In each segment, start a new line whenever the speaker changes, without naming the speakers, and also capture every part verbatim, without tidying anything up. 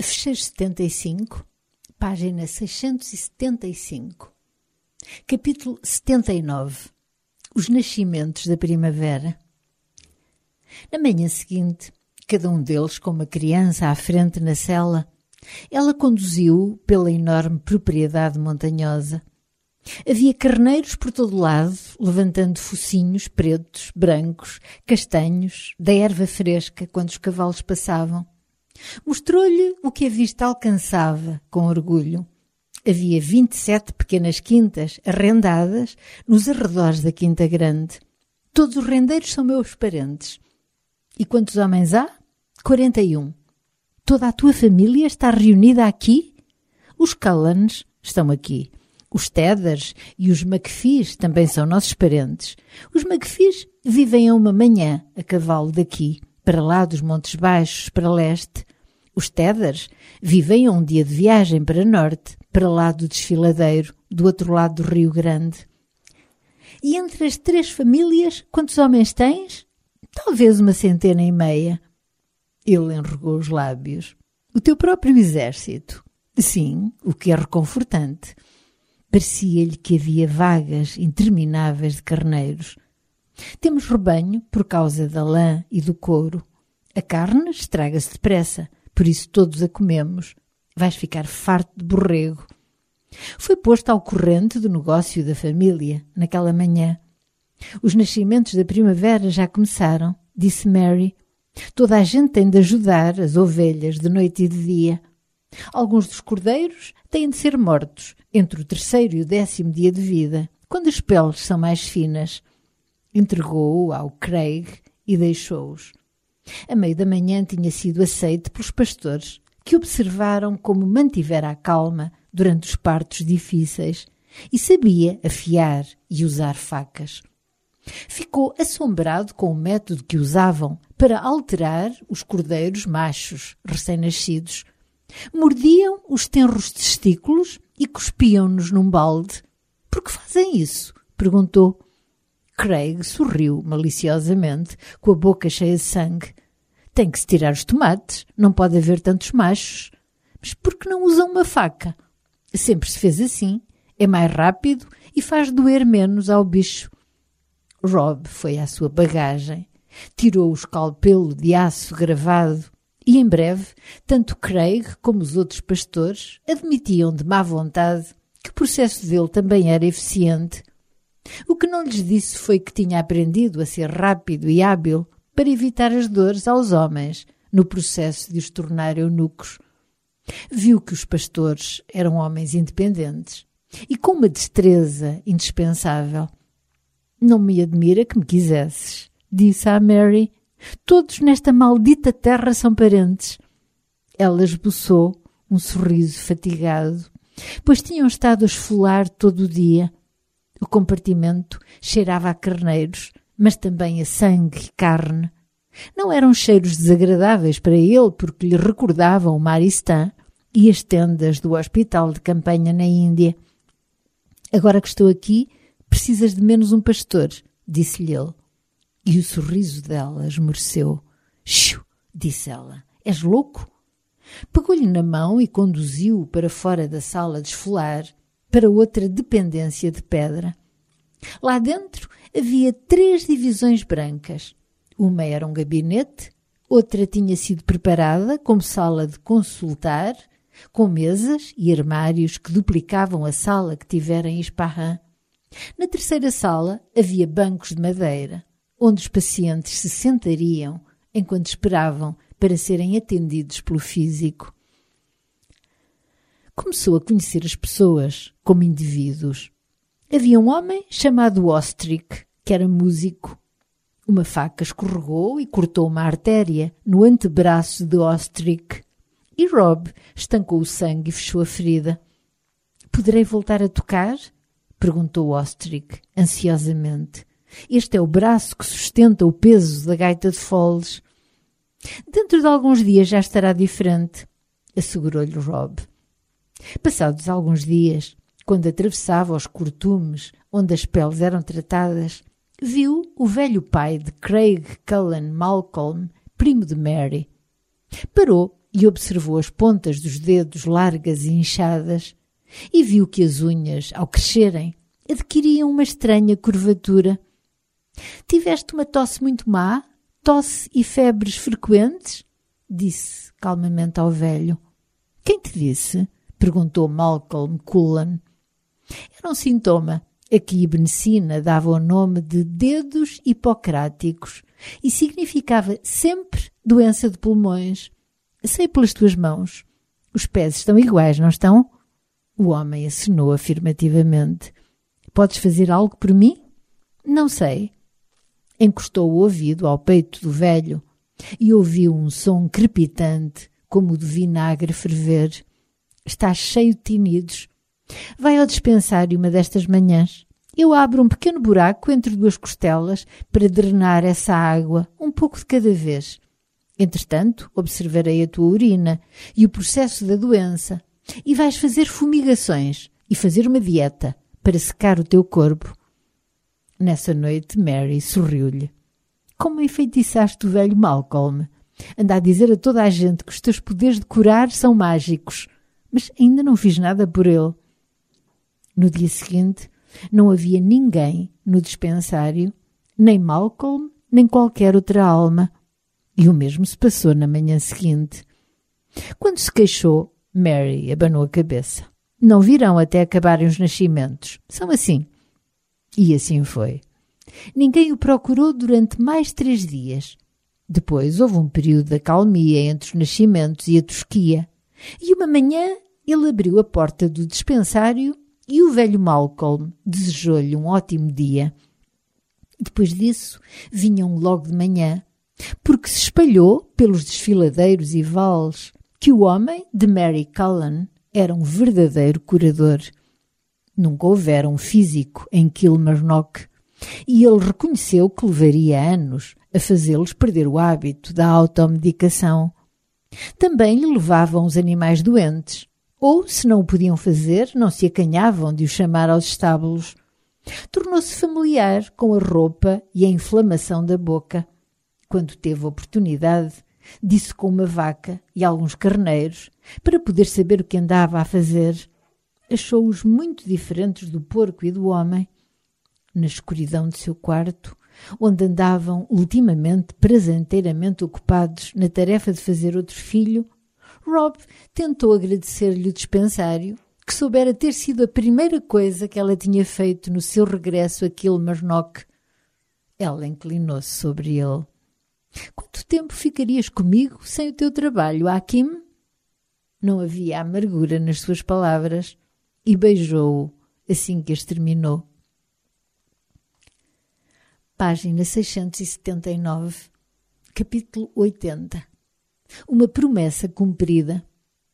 Fecheiro setenta e cinco, página seiscentos e setenta e cinco. Capítulo setenta e nove. Os nascimentos da primavera. Na manhã seguinte, cada um deles com uma criança à frente na sela, ela conduziu-o pela enorme propriedade montanhosa. Havia carneiros por todo lado, levantando focinhos pretos, brancos, castanhos, da erva fresca quando os cavalos passavam. Mostrou-lhe o que a vista alcançava, com orgulho. Havia vinte e sete pequenas quintas arrendadas nos arredores da Quinta Grande. Todos os rendeiros são meus parentes. E quantos homens há? Quarenta e um. Toda a tua família está reunida aqui? Os Cullens estão aqui. Os Tedders e os McPhees também são nossos parentes. Os McPhees vivem a uma manhã a cavalo daqui, para lá dos Montes Baixos, para leste. Os Tedders vivem a um dia de viagem para norte, para lá do Desfiladeiro, do outro lado do Rio Grande. E entre as três famílias, quantos homens tens? Talvez uma centena e meia. Ele enrugou os lábios. O teu próprio exército. Sim, o que é reconfortante. Parecia-lhe que havia vagas intermináveis de carneiros. Temos rebanho por causa da lã e do couro. A carne estraga-se depressa, por isso todos a comemos. Vais ficar farto de borrego. Foi posto ao corrente do negócio da família, naquela manhã. Os nascimentos da primavera já começaram, disse Mary. Toda a gente tem de ajudar as ovelhas de noite e de dia. Alguns dos cordeiros têm de ser mortos entre o terceiro e o décimo dia de vida, quando as peles são mais finas. Entregou-o ao Craig e deixou-os. A meio da manhã tinha sido aceite pelos pastores, que observaram como mantivera a calma durante os partos difíceis e sabia afiar e usar facas. Ficou assombrado com o método que usavam para alterar os cordeiros machos recém-nascidos. Mordiam os tenros testículos e cuspiam-nos num balde. — Por que fazem isso? Perguntou. Craig sorriu maliciosamente, com a boca cheia de sangue. — Tem que se tirar os tomates, não pode haver tantos machos. — Mas por que não usam uma faca? — Sempre se fez assim. É mais rápido e faz doer menos ao bicho. Rob foi à sua bagagem, tirou o escalpelo de aço gravado e, em breve, tanto Craig como os outros pastores admitiam de má vontade que o processo dele também era eficiente. O que não lhes disse foi que tinha aprendido a ser rápido e hábil para evitar as dores aos homens no processo de os tornar eunucos. Viu que os pastores eram homens independentes e com uma destreza indispensável. — Não me admira que me quisesses, disse a Mary. Todos nesta maldita terra são parentes. Ela esboçou um sorriso fatigado, pois tinham estado a esfolar todo o dia. O compartimento cheirava a carneiros, mas também a sangue e carne. Não eram cheiros desagradáveis para ele, porque lhe recordavam o Maristã e as tendas do hospital de campanha na Índia. — Agora que estou aqui, precisas de menos um pastor, disse-lhe ele. E o sorriso dela esmoreceu. — Xiu, disse ela, és louco? Pegou-lhe na mão e conduziu-o para fora da sala de esfolar, para outra dependência de pedra. Lá dentro havia três divisões brancas. Uma era um gabinete, outra tinha sido preparada como sala de consultar, com mesas e armários que duplicavam a sala que tivera em Ispahan. Na terceira sala havia bancos de madeira, onde os pacientes se sentariam enquanto esperavam para serem atendidos pelo físico. Começou a conhecer as pessoas como indivíduos. Havia um homem chamado Ostrich, que era músico. Uma faca escorregou e cortou uma artéria no antebraço de Ostrich. E Rob estancou o sangue e fechou a ferida. — Poderei voltar a tocar? Perguntou Ostrich, ansiosamente. Este é o braço que sustenta o peso da gaita de foles. — Dentro de alguns dias já estará diferente, assegurou-lhe Rob. Passados alguns dias, quando atravessava os cortumes onde as peles eram tratadas, viu o velho pai de Craig Cullen Malcolm, primo de Mary. Parou e observou as pontas dos dedos largas e inchadas e viu que as unhas, ao crescerem, adquiriam uma estranha curvatura. «Tiveste uma tosse muito má? Tosse e febres frequentes?» disse calmamente ao velho. «Quem te disse?» perguntou Malcolm Cullen. Era um sintoma a que Ibn-Sina dava o nome de dedos hipocráticos e significava sempre doença de pulmões. «Sei pelas tuas mãos. Os pés estão iguais, não estão?» O homem acenou afirmativamente. «Podes fazer algo por mim?» «Não sei». Encostou o ouvido ao peito do velho e ouviu um som crepitante, como o de vinagre ferver. «Está cheio de tinidos. Vai ao dispensário uma destas manhãs. Eu abro um pequeno buraco entre duas costelas para drenar essa água, um pouco de cada vez. Entretanto, observarei a tua urina e o processo da doença, e vais fazer fumigações e fazer uma dieta para secar o teu corpo.» Nessa noite, Mary sorriu-lhe. «Como enfeitiçaste o velho Malcolm? Anda a dizer a toda a gente que os teus poderes de curar são mágicos, mas ainda não fiz nada por ele.» No dia seguinte, não havia ninguém no dispensário, nem Malcolm, nem qualquer outra alma. E o mesmo se passou na manhã seguinte. Quando se queixou, Mary abanou a cabeça. «Não virão até acabarem os nascimentos. São assim.» E assim foi. Ninguém o procurou durante mais três dias. Depois houve um período de acalmia entre os nascimentos e a tosquia. E uma manhã ele abriu a porta do dispensário e o velho Malcolm desejou-lhe um ótimo dia. Depois disso, vinham logo de manhã, porque se espalhou pelos desfiladeiros e vales que o homem de Mary Cullen era um verdadeiro curador. Nunca houvera um físico em Kilmarnock, e ele reconheceu que levaria anos a fazê-los perder o hábito da automedicação. Também lhe levavam os animais doentes, ou, se não o podiam fazer, não se acanhavam de o chamar aos estábulos. Tornou-se familiar com a roupa e a inflamação da boca. Quando teve oportunidade, disse com uma vaca e alguns carneiros para poder saber o que andava a fazer. Achou-os muito diferentes do porco e do homem. Na escuridão de seu quarto, onde andavam ultimamente prazenteiramente ocupados na tarefa de fazer outro filho, Rob tentou agradecer-lhe o dispensário, que soubera ter sido a primeira coisa que ela tinha feito no seu regresso a Kilmarnock. Ela inclinou-se sobre ele. «Quanto tempo ficarias comigo sem o teu trabalho, Hakim?» Não havia amargura nas suas palavras e beijou-o assim que as terminou. Página seiscentos e setenta e nove, capítulo oitenta. Uma promessa cumprida.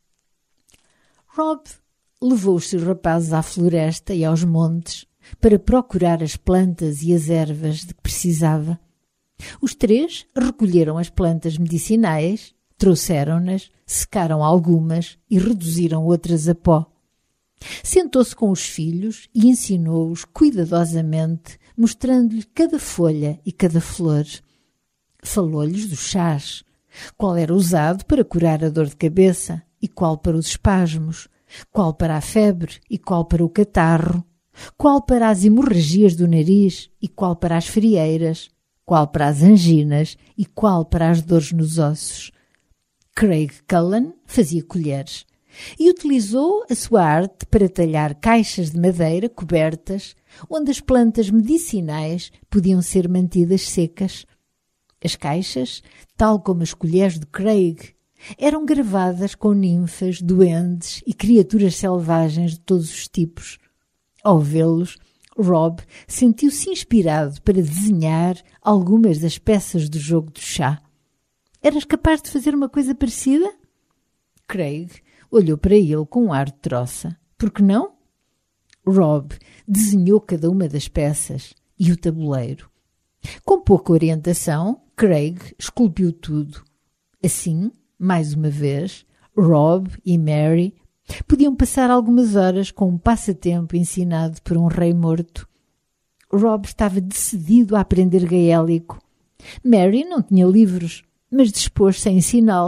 Rob levou os seus rapazes à floresta e aos montes para procurar as plantas e as ervas de que precisava. Os três recolheram as plantas medicinais, trouxeram-nas, secaram algumas e reduziram outras a pó. Sentou-se com os filhos e ensinou-os cuidadosamente, mostrando-lhe cada folha e cada flor. Falou-lhes dos chás, qual era usado para curar a dor de cabeça e qual para os espasmos, qual para a febre e qual para o catarro, qual para as hemorragias do nariz e qual para as frieiras, qual para as anginas e qual para as dores nos ossos. Craig Cullen fazia colheres e utilizou a sua arte para talhar caixas de madeira cobertas onde as plantas medicinais podiam ser mantidas secas. As caixas, tal como as colheres de Craig, eram gravadas com ninfas, duendes e criaturas selvagens de todos os tipos. Ao vê-los, Rob sentiu-se inspirado para desenhar algumas das peças do jogo do chá. «Eras capaz de fazer uma coisa parecida?» Craig olhou para ele com um ar de troça. «Por que não?» Rob desenhou cada uma das peças e o tabuleiro. Com pouca orientação, Craig esculpiu tudo. Assim, mais uma vez, Rob e Mary podiam passar algumas horas com um passatempo ensinado por um rei morto. Rob estava decidido a aprender gaélico. Mary não tinha livros, mas dispôs-se a ensiná-lo,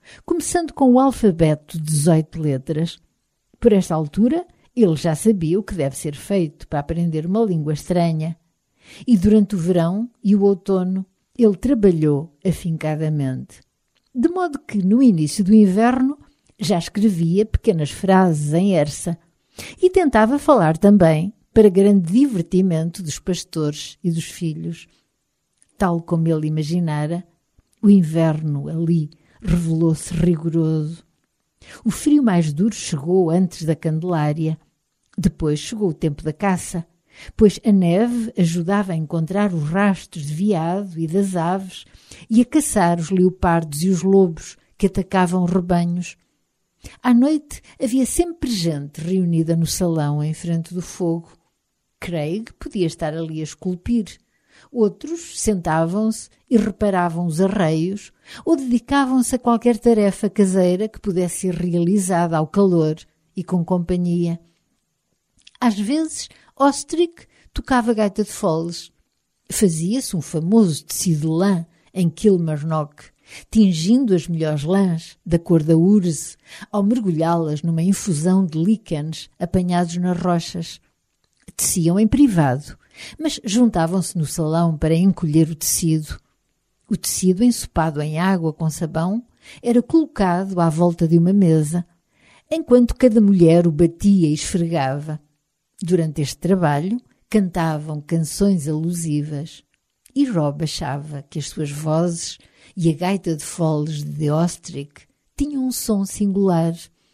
começando com o alfabeto de dezoito letras. Por esta altura, ele já sabia o que deve ser feito para aprender uma língua estranha. E durante o verão e o outono, ele trabalhou afincadamente. De modo que, no início do inverno, já escrevia pequenas frases em Ersa e tentava falar também para grande divertimento dos pastores e dos filhos. Tal como ele imaginara, o inverno ali revelou-se rigoroso. O frio mais duro chegou antes da Candelária. Depois chegou o tempo da caça, pois a neve ajudava a encontrar os rastros de veado e das aves e a caçar os leopardos e os lobos que atacavam rebanhos. À noite havia sempre gente reunida no salão em frente do fogo. Craig podia estar ali a esculpir. Outros sentavam-se e reparavam os arreios ou dedicavam-se a qualquer tarefa caseira que pudesse ser realizada ao calor e com companhia. Às vezes, Ostrich tocava gaita de foles. Fazia-se um famoso tecido de lã em Kilmarnock, tingindo as melhores lãs da cor da urze ao mergulhá-las numa infusão de líquenes apanhados nas rochas. Teciam em privado, mas juntavam-se no salão para encolher o tecido. O tecido, ensopado em água com sabão, era colocado à volta de uma mesa, enquanto cada mulher o batia e esfregava. Durante este trabalho, cantavam canções alusivas, e Rob achava que as suas vozes e a gaita de foles de Ostrich tinham um som singular.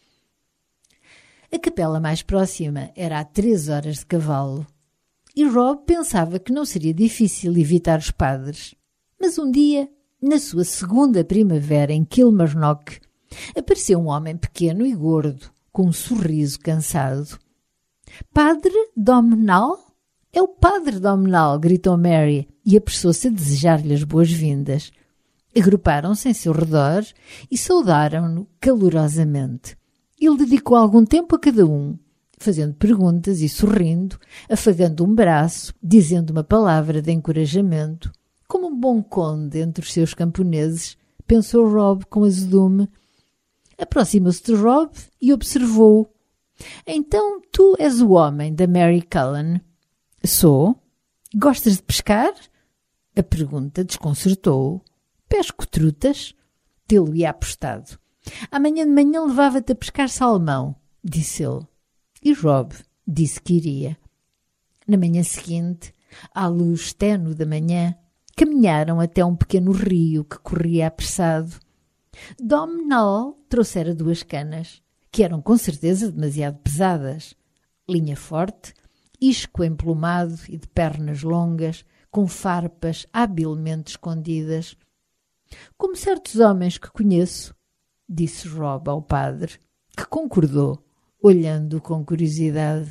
A capela mais próxima era a três horas de cavalo, e Rob pensava que não seria difícil evitar os padres. Mas um dia, na sua segunda primavera em Kilmarnock, apareceu um homem pequeno e gordo, com um sorriso cansado. «Padre Domnall? É o padre Domnall!» gritou Mary e apressou-se a desejar-lhe as boas-vindas. Agruparam-se em seu redor e saudaram-no calorosamente. Ele dedicou algum tempo a cada um, fazendo perguntas e sorrindo, afagando um braço, dizendo uma palavra de encorajamento. Como um bom conde entre os seus camponeses, pensou Rob com azedume. Aproximou-se de Rob e observou-o. «Então tu és o homem da Mary Cullen?» «Sou. Gostas de pescar?» A pergunta desconcertou-o. «Pesco trutas?» Tê-lo-ia apostado. «Amanhã de manhã levava-te a pescar salmão», disse ele. E Rob disse que iria. Na manhã seguinte, à luz tênue da manhã, caminharam até um pequeno rio que corria apressado. Domnall trouxera duas canas, que eram com certeza demasiado pesadas. Linha forte, isco emplumado e de pernas longas, com farpas habilmente escondidas. «Como certos homens que conheço», disse Rob ao padre, que concordou, olhando com curiosidade.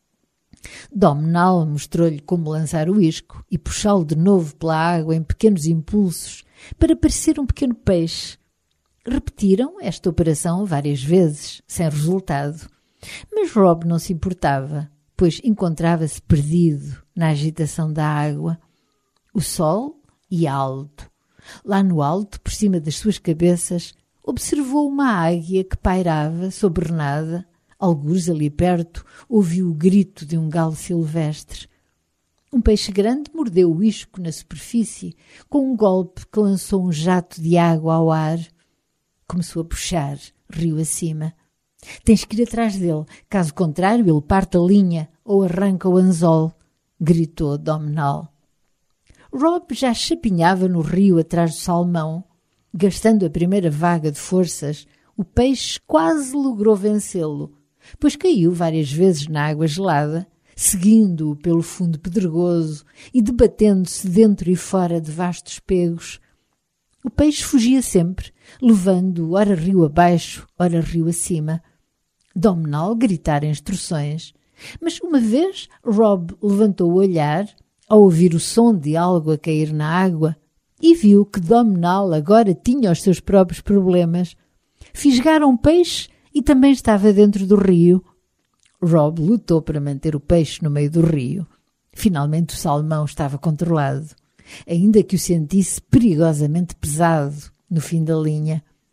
Domnall mostrou-lhe como lançar o isco e puxá-lo de novo pela água em pequenos impulsos para parecer um pequeno peixe. Repetiram esta operação várias vezes, sem resultado. Mas Rob não se importava, pois encontrava-se perdido na agitação da água. O sol ia alto. Lá no alto, por cima das suas cabeças, observou uma águia que pairava sobre nada. Algures ali perto, ouviu o grito de um galo silvestre. Um peixe grande mordeu o isco na superfície, com um golpe que lançou um jato de água ao ar. Começou a puxar, rio acima. «Tens que ir atrás dele, caso contrário ele parte a linha ou arranca o anzol», gritou Domnall. Rob já chapinhava no rio atrás do salmão. Gastando a primeira vaga de forças, o peixe quase logrou vencê-lo, pois caiu várias vezes na água gelada, seguindo-o pelo fundo pedregoso e debatendo-se dentro e fora de vastos pegos. O peixe fugia sempre, levando-o ora rio abaixo, ora rio acima. Domnall gritara instruções, mas uma vez Rob levantou o olhar ao ouvir o som de algo a cair na água e viu que Domnall agora tinha os seus próprios problemas. Fisgara um peixe e também estava dentro do rio. Rob lutou para manter o peixe no meio do rio. Finalmente o salmão estava controlado, ainda que o sentisse perigosamente pesado no fim da linha.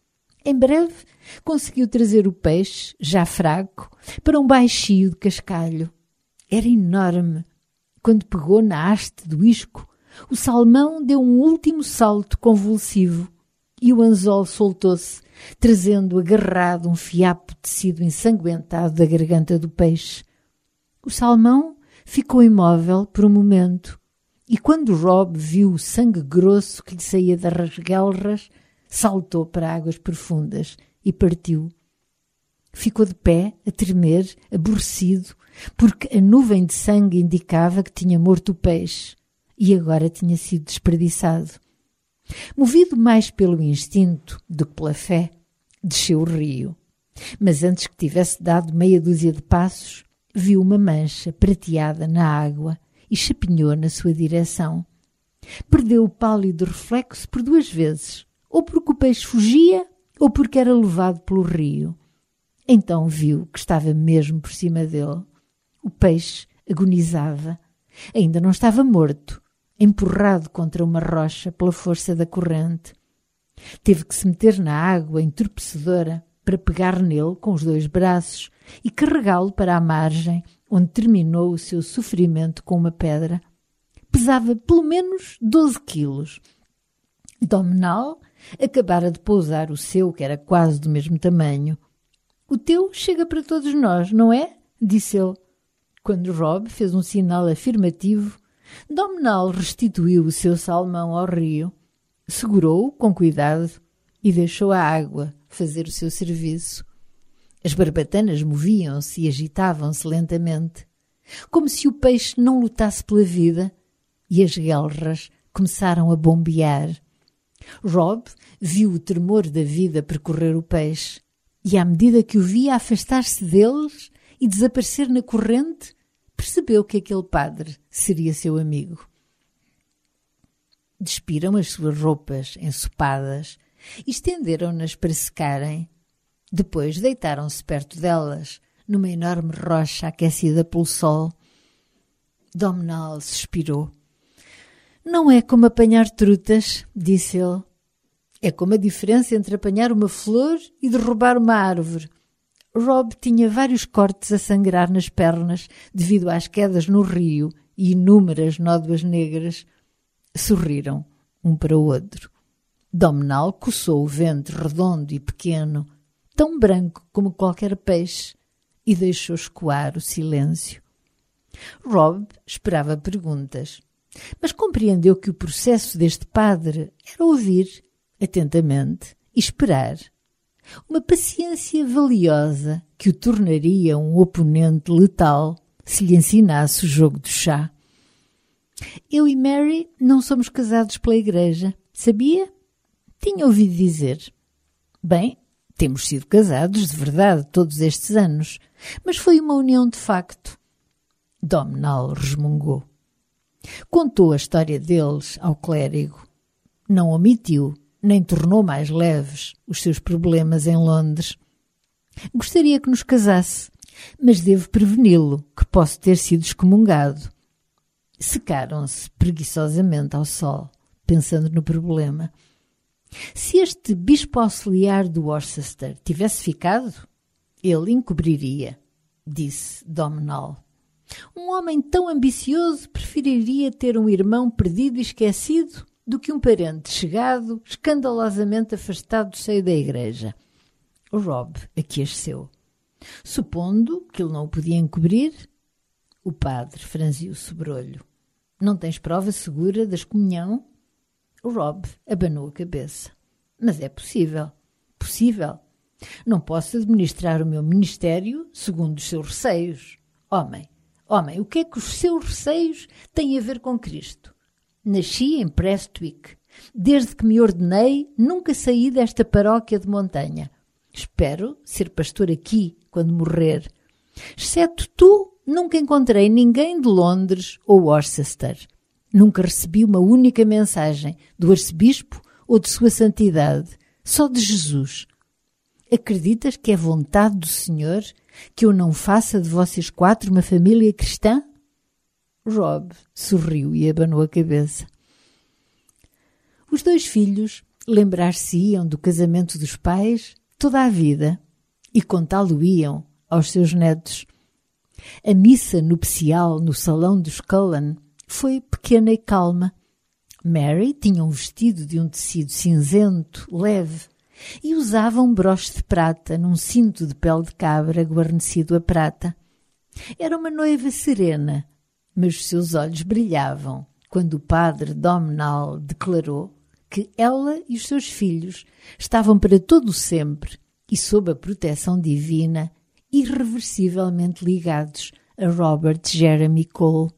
Em breve conseguiu trazer o peixe, já fraco, para um baixio de cascalho. Era enorme. Quando pegou na haste do isco, o salmão deu um último salto convulsivo e o anzol soltou-se, trazendo agarrado um fiapo de tecido ensanguentado da garganta do peixe. O salmão ficou imóvel por um momento e quando Rob viu o sangue grosso que lhe saía das rasguelras, saltou para águas profundas e partiu. Ficou de pé, a tremer, aborrecido, porque a nuvem de sangue indicava que tinha morto o peixe e agora tinha sido desperdiçado. Movido mais pelo instinto do que pela fé, desceu o rio. Mas antes que tivesse dado meia dúzia de passos, viu uma mancha prateada na água e chapinhou na sua direção. Perdeu o pálido reflexo por duas vezes, ou porque o peixe fugia, ou porque era levado pelo rio. Então viu que estava mesmo por cima dele. O peixe agonizava. Ainda não estava morto, empurrado contra uma rocha pela força da corrente. Teve que se meter na água entorpecedora para pegar nele com os dois braços e carregá-lo para a margem, onde terminou o seu sofrimento com uma pedra. Pesava pelo menos doze quilos. Domnall acabara de pousar o seu, que era quase do mesmo tamanho. «O teu chega para todos nós, não é?» disse ele. Quando Rob fez um sinal afirmativo, Domnall restituiu o seu salmão ao rio, segurou-o com cuidado e deixou a água fazer o seu serviço. As barbatanas moviam-se e agitavam-se lentamente, como se o peixe não lutasse pela vida, e as guelras começaram a bombear. Rob viu o tremor da vida percorrer o peixe, e à medida que o via afastar-se deles e desaparecer na corrente, percebeu que aquele padre seria seu amigo. Despiram as suas roupas ensopadas e estenderam-nas para secarem. Depois deitaram-se perto delas, numa enorme rocha aquecida pelo sol. Domnall suspirou. «Não é como apanhar trutas», disse ele. «É como a diferença entre apanhar uma flor e derrubar uma árvore». Rob tinha vários cortes a sangrar nas pernas devido às quedas no rio e inúmeras nódoas negras. Sorriram um para o outro. Domnall coçou o ventre redondo e pequeno, tão branco como qualquer peixe, e deixou escoar o silêncio. Rob esperava perguntas, mas compreendeu que o processo deste padre era ouvir atentamente e esperar. Uma paciência valiosa que o tornaria um oponente letal se lhe ensinasse o jogo do chá. «Eu e Mary não somos casados pela igreja, sabia?» Tinha ouvido dizer. «Bem, temos sido casados de verdade todos estes anos, mas foi uma união de facto». Domnall resmungou. Contou a história deles ao clérigo. Não omitiu, nem tornou mais leves os seus problemas em Londres. «Gostaria que nos casasse, mas devo preveni-lo que posso ter sido excomungado». Secaram-se preguiçosamente ao sol, pensando no problema. Se este bispo auxiliar do Worcester tivesse ficado, ele encobriria, disse Domnall. Um homem tão ambicioso preferiria ter um irmão perdido e esquecido do que um parente chegado, escandalosamente afastado do seio da igreja. O Rob aqueceu. Supondo que ele não o podia encobrir, o padre franziu o sobrolho. Não tens prova segura da excomunhão? O Rob abanou a cabeça. Mas é possível. Possível. Não posso administrar o meu ministério segundo os seus receios. Homem, homem, o que é que os seus receios têm a ver com Cristo? Nasci em Prestwick. Desde que me ordenei, nunca saí desta paróquia de montanha. Espero ser pastor aqui quando morrer. Exceto tu, nunca encontrei ninguém de Londres ou Worcester. Nunca recebi uma única mensagem do arcebispo ou de sua santidade, só de Jesus. Acreditas que é vontade do Senhor que eu não faça de vocês quatro uma família cristã? Rob sorriu e abanou a cabeça. Os dois filhos lembrar-se-iam do casamento dos pais toda a vida e contá-lo-iam aos seus netos. A missa nupcial no salão dos Cullen foi pequena e calma. Mary tinha um vestido de um tecido cinzento, leve, e usava um broche de prata num cinto de pele de cabra guarnecido a prata. Era uma noiva serena, mas os seus olhos brilhavam quando o padre Domnall declarou que ela e os seus filhos estavam para todo o sempre e sob a proteção divina, irreversivelmente ligados a Robert Jeremy Cole.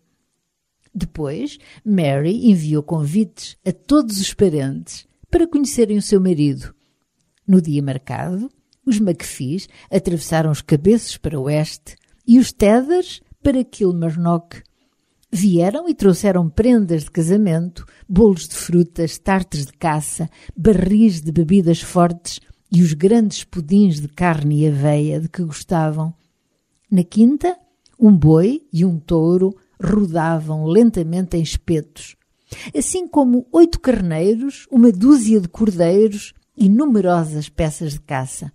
Depois, Mary enviou convites a todos os parentes para conhecerem o seu marido. No dia marcado, os McPhees atravessaram os cabeços para o oeste e os Tedders para Kilmarnock. Vieram e trouxeram prendas de casamento, bolos de frutas, tartes de caça, barris de bebidas fortes e os grandes pudins de carne e aveia de que gostavam. Na quinta, um boi e um touro rodavam lentamente em espetos, assim como oito carneiros, uma dúzia de cordeiros e numerosas peças de caça.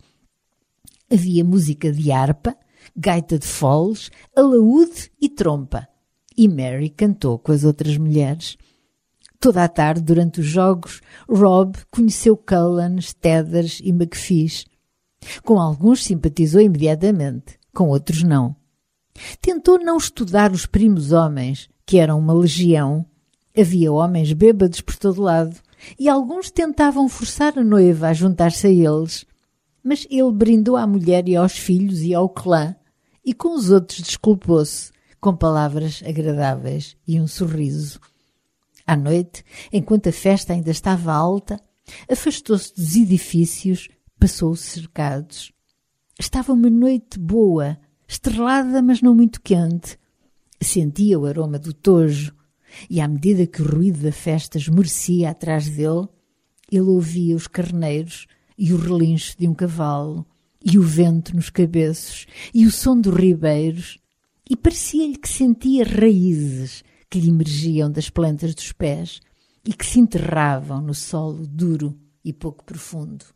Havia música de harpa, gaita de foles, alaúde e trompa, e Mary cantou com as outras mulheres. Toda a tarde, durante os jogos, Rob conheceu Cullens, Tedders e McPhees. Com alguns simpatizou imediatamente, com outros não. Tentou não estudar os primos homens, que eram uma legião. Havia homens bêbados por todo lado, e alguns tentavam forçar a noiva a juntar-se a eles. Mas ele brindou à mulher e aos filhos e ao clã, e com os outros desculpou-se, com palavras agradáveis e um sorriso. À noite, enquanto a festa ainda estava alta, afastou-se dos edifícios, passou os cercados. Estava uma noite boa, estrelada, mas não muito quente. Sentia o aroma do tojo, e à medida que o ruído da festa esmorecia atrás dele, ele ouvia os carneiros e o relincho de um cavalo, e o vento nos cabeços, e o som dos ribeiros, e parecia-lhe que sentia raízes que lhe emergiam das plantas dos pés e que se enterravam no solo duro e pouco profundo.